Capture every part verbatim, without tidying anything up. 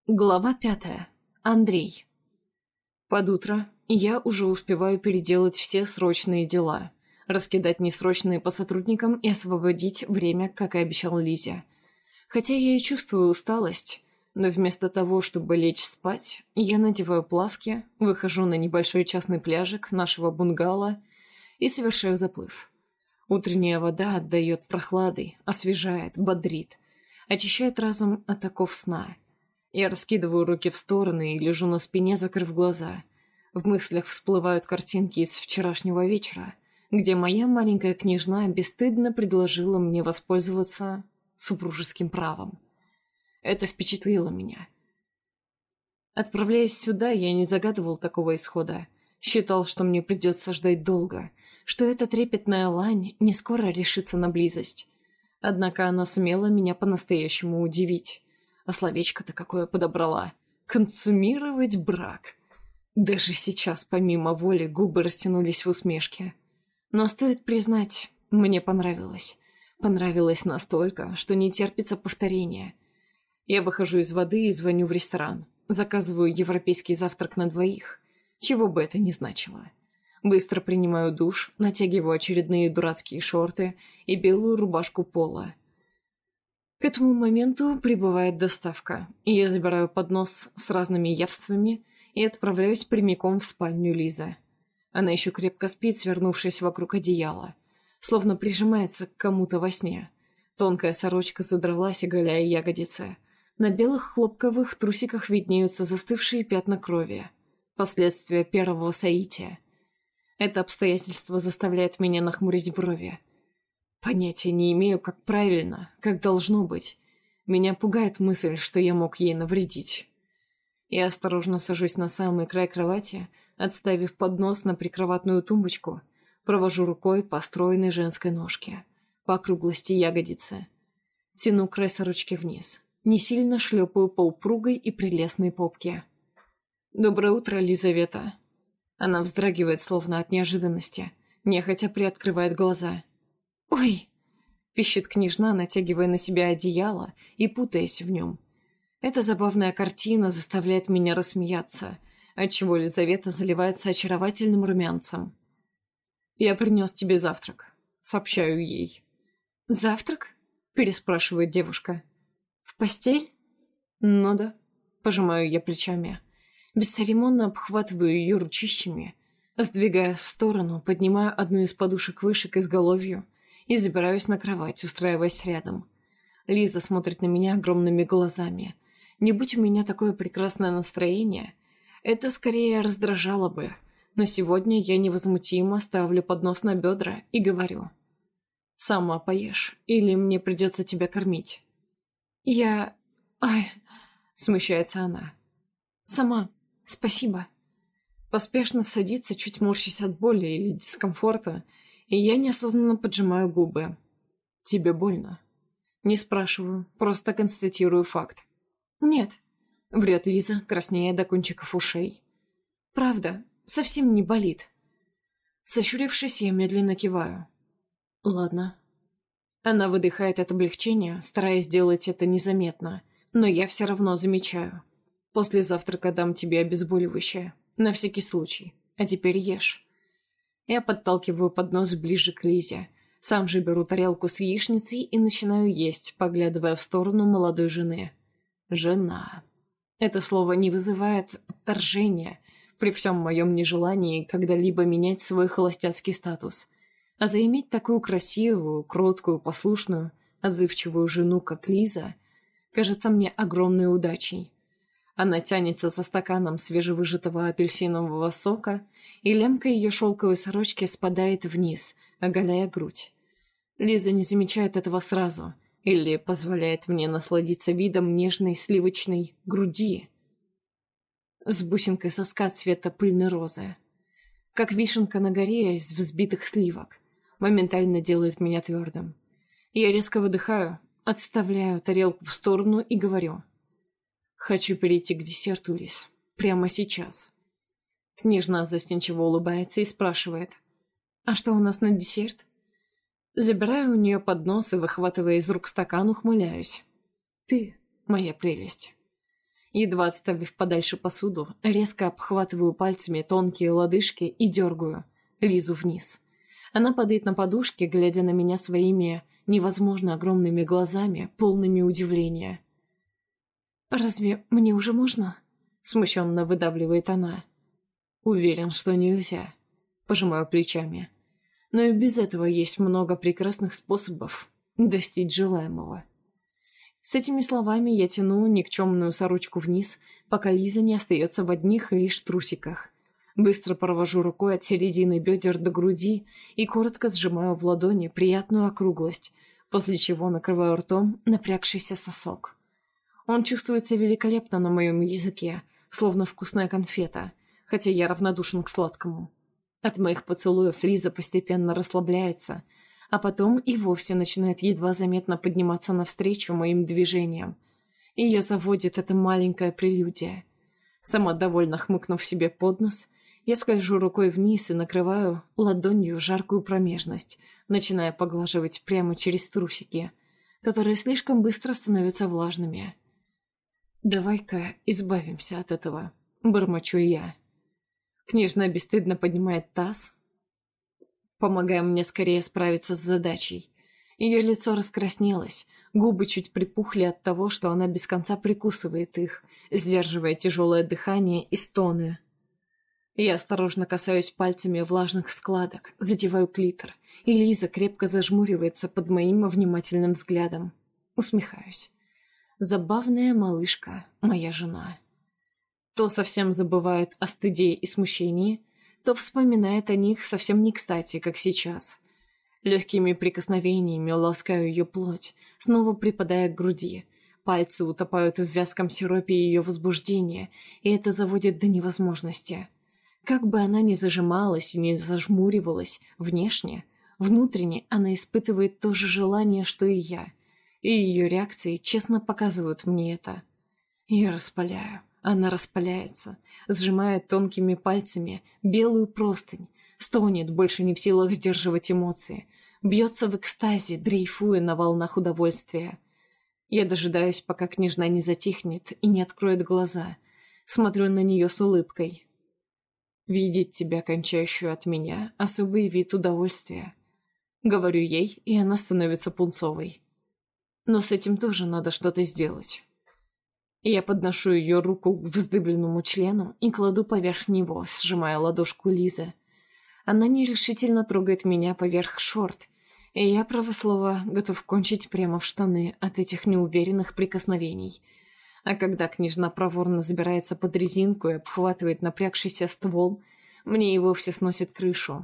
Глава пятая. Андрей. Под утро я уже успеваю переделать все срочные дела, раскидать несрочные по сотрудникам и освободить время, как и обещал Лизе. Хотя я и чувствую усталость, но вместо того, чтобы лечь спать, я надеваю плавки, выхожу на небольшой частный пляжик нашего бунгало и совершаю заплыв. Утренняя вода отдает прохладой, освежает, бодрит, очищает разум от оков сна. Я раскидываю руки в стороны и лежу на спине, закрыв глаза. В мыслях всплывают картинки из вчерашнего вечера, где моя маленькая княжна бесстыдно предложила мне воспользоваться супружеским правом. Это впечатлило меня. Отправляясь сюда, я не загадывал такого исхода. Считал, что мне придется ждать долго, что эта трепетная лань не скоро решится на близость. Однако она сумела меня по-настоящему удивить. А словечко-то какое подобрала. Консумировать брак. Даже сейчас, помимо воли, губы растянулись в усмешке. Но стоит признать, мне понравилось. Понравилось настолько, что не терпится повторения. Я выхожу из воды и звоню в ресторан. Заказываю европейский завтрак на двоих. Чего бы это ни значило. Быстро принимаю душ, натягиваю очередные дурацкие шорты и белую рубашку пола. К этому моменту прибывает доставка, и я забираю поднос с разными явствами и отправляюсь прямиком в спальню Лизы. Она еще крепко спит, свернувшись вокруг одеяла, словно прижимается к кому-то во сне. Тонкая сорочка задралась, оголяя ягодицы. На белых хлопковых трусиках виднеются застывшие пятна крови, последствия первого соития. Это обстоятельство заставляет меня нахмурить брови. Понятия не имею, как правильно, как должно быть. Меня пугает мысль, что я мог ей навредить. Я осторожно сажусь на самый край кровати, отставив поднос на прикроватную тумбочку, провожу рукой по стройной женской ножке, по округлости ягодицы. Тяну край сорочки вниз, не сильно шлепаю по упругой и прелестной попке. «Доброе утро, Лизавета». Она вздрагивает, словно от неожиданности, нехотя приоткрывает глаза. «Ой!» – пищит княжна, натягивая на себя одеяло и путаясь в нем. Эта забавная картина заставляет меня рассмеяться, отчего Лизавета заливается очаровательным румянцем. «Я принес тебе завтрак», – сообщаю ей. «Завтрак?» – переспрашивает девушка. «В постель?» «Ну да», – пожимаю я плечами. Бесцеремонно обхватываю ее ручищами, сдвигая в сторону, поднимаю одну из подушек выше к изголовью и забираюсь на кровать, устраиваясь рядом. Лиза смотрит на меня огромными глазами. Не будь у меня такое прекрасное настроение, это скорее раздражало бы, но сегодня я невозмутимо ставлю поднос на бедра и говорю: «Сама поешь, или мне придется тебя кормить?» «Я... Ай...» — смущается она. «Сама. Спасибо». Поспешно садится, чуть морщась от боли или дискомфорта, и я неосознанно поджимаю губы. «Тебе больно?» Не спрашиваю, просто констатирую факт. «Нет», — врет Лиза, краснея до кончиков ушей. «Правда, совсем не болит». Сощурившись, я медленно киваю. «Ладно». Она выдыхает от облегчения, стараясь сделать это незаметно, но я все равно замечаю. «После завтрака дам тебе обезболивающее, на всякий случай, а теперь ешь». Я подталкиваю поднос ближе к Лизе, сам же беру тарелку с яичницей и начинаю есть, поглядывая в сторону молодой жены. «Жена». Это слово не вызывает отторжения при всем моем нежелании когда-либо менять свой холостяцкий статус. А заиметь такую красивую, кроткую, послушную, отзывчивую жену, как Лиза, кажется мне огромной удачей. Она тянется со стаканом свежевыжатого апельсинового сока, и лямка ее шелковой сорочки спадает вниз, оголяя грудь. Лиза не замечает этого сразу или позволяет мне насладиться видом нежной сливочной груди с бусинкой соска цвета пыльной розы. Как вишенка на горе из взбитых сливок. Моментально делает меня твердым. Я резко выдыхаю, отставляю тарелку в сторону и говорю: «Хочу перейти к десерту, Лиз. Прямо сейчас». Княжна застенчиво улыбается и спрашивает: «А что у нас на десерт?» Забираю у нее поднос и, выхватывая из рук стакан, ухмыляюсь. «Ты моя прелесть». Едва отставив подальше посуду, резко обхватываю пальцами тонкие лодыжки и дергаю Лизу вниз. Она падает на подушке, глядя на меня своими невозможно огромными глазами, полными удивления. «Разве мне уже можно?» — смущенно выдавливает она. «Уверен, что нельзя». Пожимаю плечами. Но и без этого есть много прекрасных способов достичь желаемого. С этими словами я тяну никчемную сорочку вниз, пока Лиза не остается в одних лишь трусиках. Быстро провожу рукой от середины бедер до груди и коротко сжимаю в ладони приятную округлость, после чего накрываю ртом напрягшийся сосок. Он чувствуется великолепно на моем языке, словно вкусная конфета, хотя я равнодушен к сладкому. От моих поцелуев Лиза постепенно расслабляется, а потом и вовсе начинает едва заметно подниматься навстречу моим движениям. Ее заводит эта маленькая прелюдия. Сама довольно хмыкнув себе под нос, я скольжу рукой вниз и накрываю ладонью жаркую промежность, начиная поглаживать прямо через трусики, которые слишком быстро становятся влажными. «Давай-ка избавимся от этого», — бормочу я. Княжна бесстыдно поднимает таз, помогая мне скорее справиться с задачей. Ее лицо раскраснелось, губы чуть припухли от того, что она без конца прикусывает их, сдерживая тяжелое дыхание и стоны. Я осторожно касаюсь пальцами влажных складок, задеваю клитор, и Лиза крепко зажмуривается под моим внимательным взглядом. Усмехаюсь. Забавная малышка, моя жена. То совсем забывает о стыде и смущении, то вспоминает о них совсем не кстати, как сейчас. Легкими прикосновениями ласкаю ее плоть, снова припадая к груди. Пальцы утопают в вязком сиропе ее возбуждения, и это заводит до невозможности. Как бы она ни зажималась и ни зажмуривалась внешне, внутренне она испытывает то же желание, что и я. И ее реакции честно показывают мне это. Я распаляю. Она распаляется, сжимает тонкими пальцами белую простынь, стонет, больше не в силах сдерживать эмоции, бьется в экстазе, дрейфуя на волнах удовольствия. Я дожидаюсь, пока княжна не затихнет и не откроет глаза. Смотрю на нее с улыбкой. «Видеть тебя, кончающую от меня, особый вид удовольствия». Говорю ей, и она становится пунцовой. Но с этим тоже надо что-то сделать. Я подношу ее руку к вздыбленному члену и кладу поверх него, сжимая ладошку Лизы. Она нерешительно трогает меня поверх шорт, и я, право слово, готов кончить прямо в штаны от этих неуверенных прикосновений. А когда княжна проворно забирается под резинку и обхватывает напрягшийся ствол, мне и вовсе сносит крышу.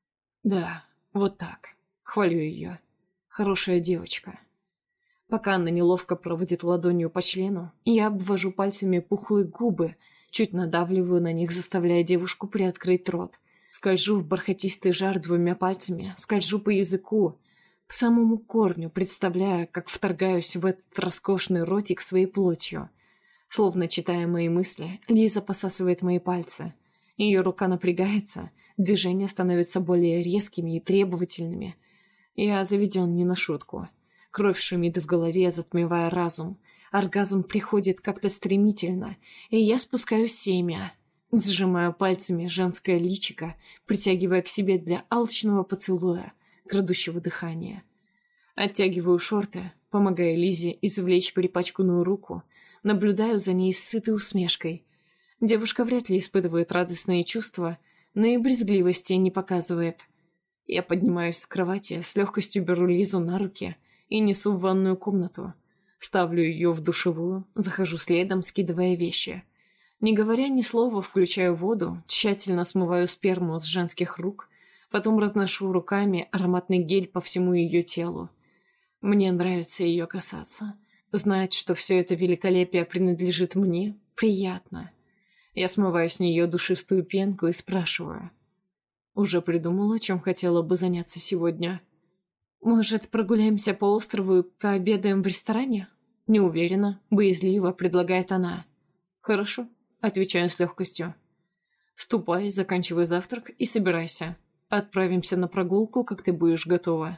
Да, вот так. Хвалю ее. Хорошая девочка. Пока она неловко проводит ладонью по члену, я обвожу пальцами пухлые губы, чуть надавливаю на них, заставляя девушку приоткрыть рот. Скольжу в бархатистый жар двумя пальцами, скольжу по языку, к самому корню, представляя, как вторгаюсь в этот роскошный ротик своей плотью. Словно читая мои мысли, Лиза посасывает мои пальцы. Ее рука напрягается, движения становятся более резкими и требовательными. Я заведен не на шутку. Кровь шумит в голове, затмевая разум. Оргазм приходит как-то стремительно, и я спускаю семя. Сжимаю пальцами женское личико, притягивая к себе для алчного поцелуя, крадущего дыхания. Оттягиваю шорты, помогая Лизе извлечь перепачканную руку, наблюдаю за ней с сытой усмешкой. Девушка вряд ли испытывает радостные чувства, но и брезгливости не показывает. Я поднимаюсь с кровати, с легкостью беру Лизу на руки и несу в ванную комнату. Ставлю ее в душевую, захожу следом, скидывая вещи. Не говоря ни слова, включаю воду, тщательно смываю сперму с женских рук, потом разношу руками ароматный гель по всему ее телу. Мне нравится ее касаться. Знать, что все это великолепие принадлежит мне, приятно. Я смываю с нее душистую пенку и спрашиваю. Уже придумала, чем хотела бы заняться сегодня? Может, прогуляемся по острову и пообедаем в ресторане? Не уверена, боязливо предлагает она. Хорошо, отвечаю с легкостью. Ступай, заканчивай завтрак и собирайся. Отправимся на прогулку, как ты будешь готова.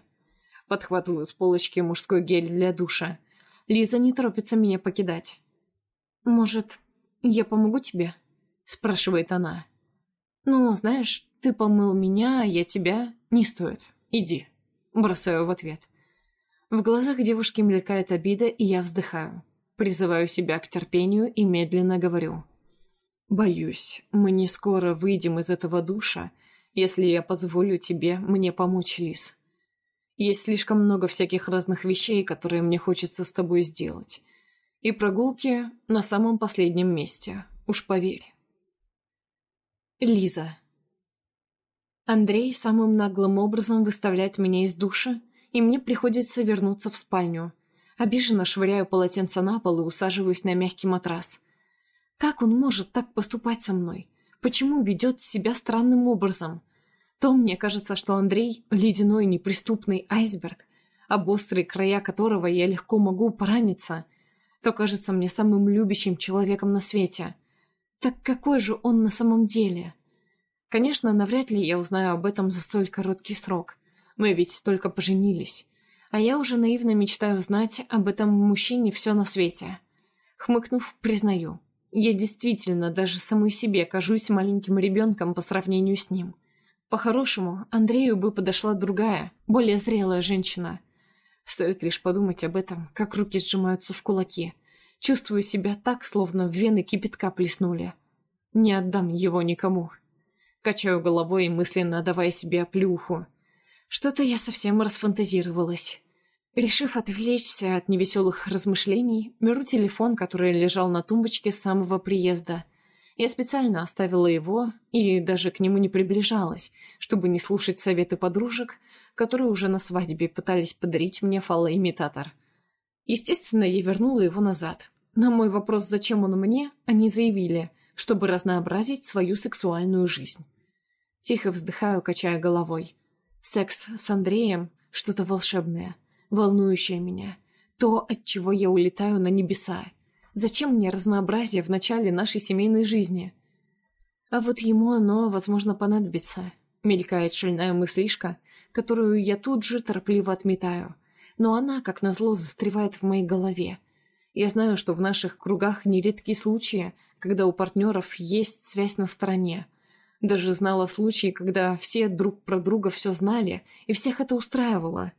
Подхватываю с полочки мужской гель для душа. Лиза не торопится меня покидать. «Может, я помогу тебе?» – спрашивает она. «Ну, знаешь, ты помыл меня, а я тебя. Не стоит. Иди», – бросаю в ответ. В глазах девушки мелькает обида, и я вздыхаю. Призываю себя к терпению и медленно говорю. «Боюсь, мы не скоро выйдем из этого душа, если я позволю тебе мне помочь, Лиз. Есть слишком много всяких разных вещей, которые мне хочется с тобой сделать. И прогулки на самом последнем месте, уж поверь». Лиза. Андрей самым наглым образом выставляет меня из душа, и мне приходится вернуться в спальню. Обиженно швыряю полотенце на пол и усаживаюсь на мягкий матрас. Как он может так поступать со мной? Почему ведет себя странным образом? То мне кажется, что Андрей – ледяной неприступный айсберг, об острые края которого я легко могу пораниться, то кажется мне самым любящим человеком на свете. Так какой же он на самом деле? Конечно, навряд ли я узнаю об этом за столь короткий срок. Мы ведь только поженились. А я уже наивно мечтаю узнать об этом мужчине все на свете. Хмыкнув, признаю. Я действительно даже самой себе кажусь маленьким ребенком по сравнению с ним. По-хорошему, Андрею бы подошла другая, более зрелая женщина. Стоит лишь подумать об этом, как руки сжимаются в кулаки. Чувствую себя так, словно в вены кипятка плеснули. Не отдам его никому. Качаю головой, мысленно давая себе оплеуху. Что-то я совсем расфантазировалась. Решив отвлечься от невеселых размышлений, беру телефон, который лежал на тумбочке с самого приезда. Я специально оставила его и даже к нему не приближалась, чтобы не слушать советы подружек, которые уже на свадьбе пытались подарить мне фалоимитатор. Естественно, я вернула его назад. На мой вопрос, зачем он мне, они заявили, чтобы разнообразить свою сексуальную жизнь. Тихо вздыхаю, качая головой. Секс с Андреем – что-то волшебное, волнующее меня. То, от чего я улетаю на небеса. Зачем мне разнообразие в начале нашей семейной жизни? А вот ему оно, возможно, понадобится. Мелькает шальная мыслишка, которую я тут же торопливо отметаю. Но она, как назло, застревает в моей голове. Я знаю, что в наших кругах нередки случаи, когда у партнеров есть связь на стороне. Даже знала случаи, когда все друг про друга все знали, и всех это устраивало.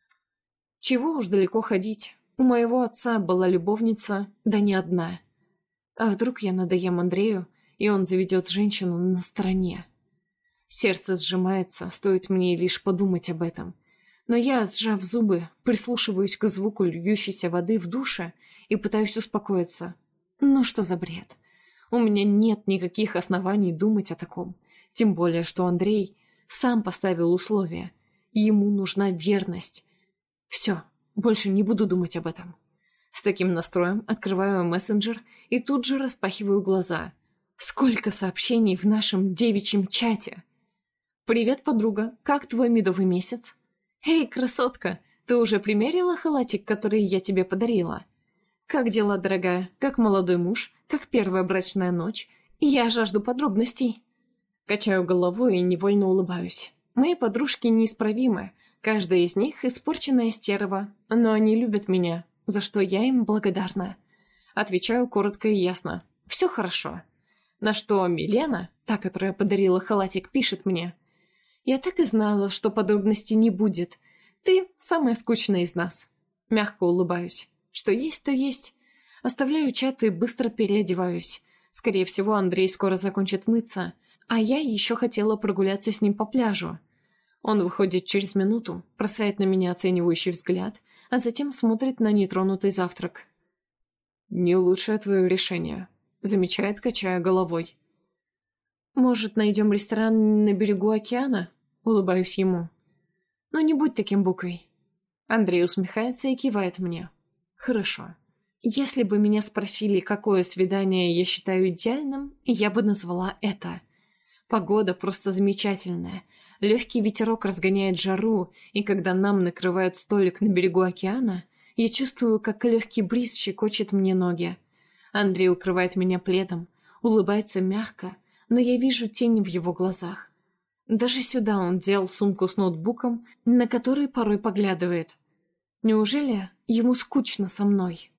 Чего уж далеко ходить. У моего отца была любовница, да не одна. А вдруг я надоем Андрею, и он заведет женщину на стороне? Сердце сжимается, стоит мне лишь подумать об этом. Но я, сжав зубы, прислушиваюсь к звуку льющейся воды в душе и пытаюсь успокоиться. Ну что за бред? У меня нет никаких оснований думать о таком. Тем более, что Андрей сам поставил условия. Ему нужна верность. Все, больше не буду думать об этом. С таким настроем открываю мессенджер и тут же распахиваю глаза. Сколько сообщений в нашем девичьем чате! «Привет, подруга, как твой медовый месяц?» «Эй, красотка, ты уже примерила халатик, который я тебе подарила?» «Как дела, дорогая? Как молодой муж? Как первая брачная ночь? Я жажду подробностей». Качаю головой и невольно улыбаюсь. Мои подружки неисправимы. Каждая из них испорченная стерва, но они любят меня, за что я им благодарна. Отвечаю коротко и ясно. Все хорошо. На что Милена, та, которая подарила халатик, пишет мне. «Я так и знала, что подробностей не будет. Ты самая скучная из нас». Мягко улыбаюсь. Что есть, то есть. Оставляю чат и быстро переодеваюсь. Скорее всего, Андрей скоро закончит мыться, а я еще хотела прогуляться с ним по пляжу. Он выходит через минуту, бросает на меня оценивающий взгляд, а затем смотрит на нетронутый завтрак. «Не лучшее твое решение», — замечает, качая головой. «Может, найдем ресторан на берегу океана?» — улыбаюсь ему. «Ну, не будь таким букой». Андрей усмехается и кивает мне. «Хорошо. Если бы меня спросили, какое свидание я считаю идеальным, я бы назвала это. Погода просто замечательная. Легкий ветерок разгоняет жару, и когда нам накрывают столик на берегу океана, я чувствую, как легкий бриз щекочет мне ноги. Андрей укрывает меня пледом, улыбается мягко, но я вижу тень в его глазах. Даже сюда он делал сумку с ноутбуком, на который порой поглядывает. Неужели ему скучно со мной?»